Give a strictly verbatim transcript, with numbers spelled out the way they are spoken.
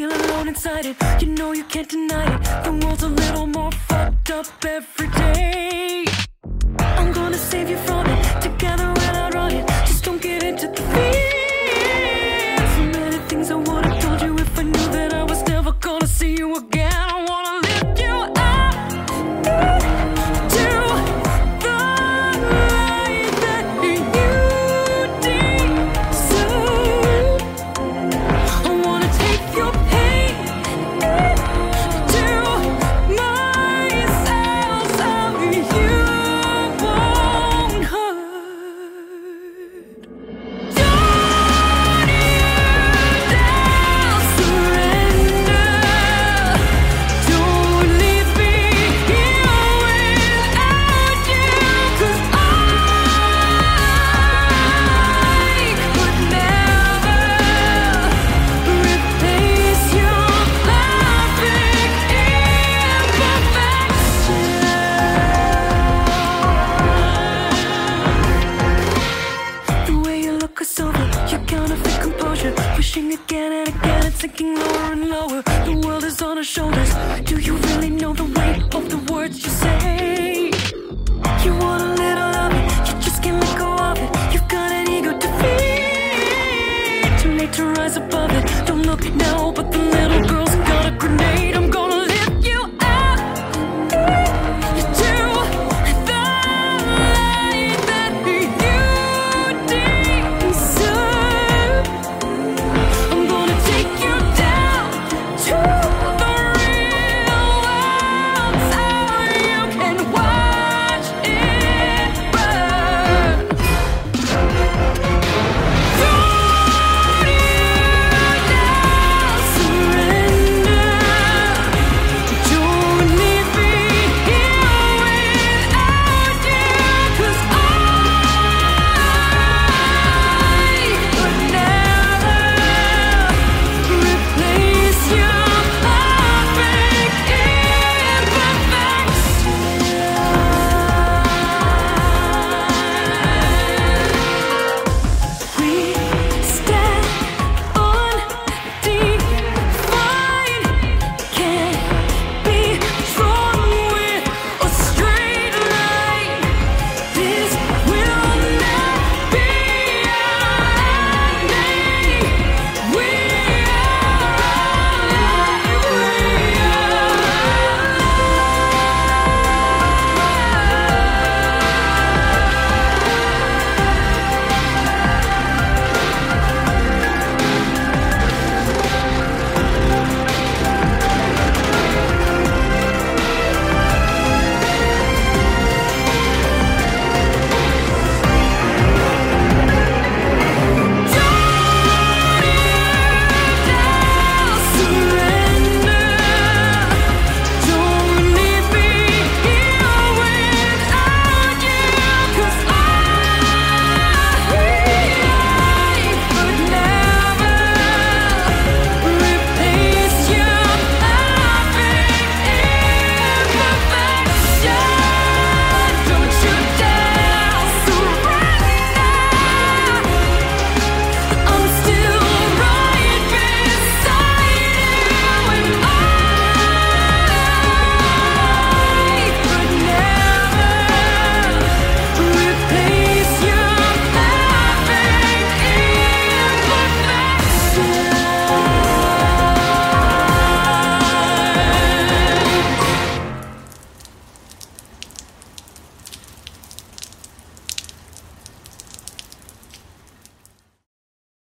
feel alone inside it. You know you can't deny it. The world's a little more fucked up every day. I'm gonna save you from it. Together when I run it. Just don't get into the fear. So many things I would've told you if I knew that I was never gonna see you again. I wanna lift you up to the light that you deserve. I wanna take your pain to myself so you won't hurt. Don't you dare surrender. Don't leave me here without you, 'cause I could never replace your perfect imperfection. The way you look us over, your counterfeit composure, pushing again and again and sinking lower and lower. The world is on our shoulders. Do you really know the weight of the words you say? You wanna